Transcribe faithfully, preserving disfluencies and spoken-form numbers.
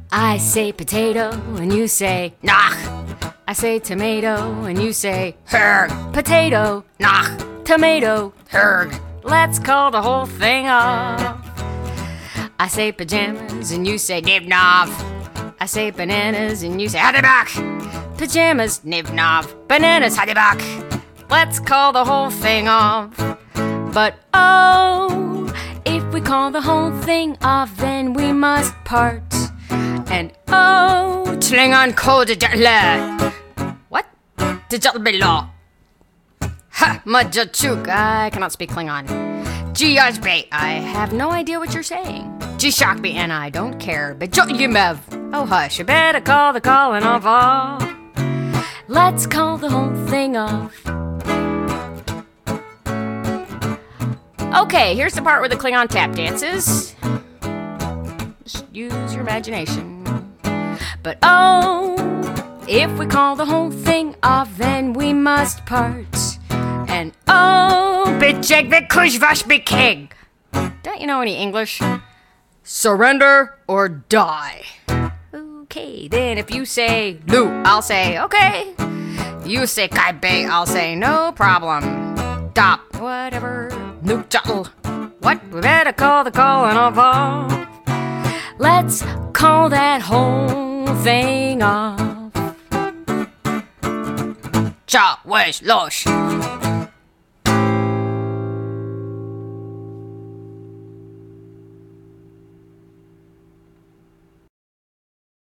I say potato and you say nach. I say tomato and you say herg. Potato, nach. Tomato, herg. Let's call the whole thing off. I say pajamas and you say nibnob. I say bananas and you say hadibak. Pajamas, nibnob. Bananas, hadibak. Let's call the whole thing off. But oh, if we call the whole thing off, then we must part. And oh, Klingon code what? Dijalbilo. Ha, Majachuk. I cannot speak Klingon. Jiyajbe. I have no idea what you're saying. Jishakbi, and I don't care. But Joyimev. Oh, hush. You better call the calling off off. Let's call the whole thing off. Okay, here's the part where the Klingon tap dances. Just use your imagination. But oh, if we call the whole thing off, then we must part. And oh, bitjeg the kushvash bikig. Don't you know any English? Surrender or die. Okay, then if you say Lu, I'll say okay. You say Kaibe, I'll say no problem. Stop, whatever. Nuke jottle. What? We better call the calling off off. Let's call that whole thing off. Cha, wesh, losh.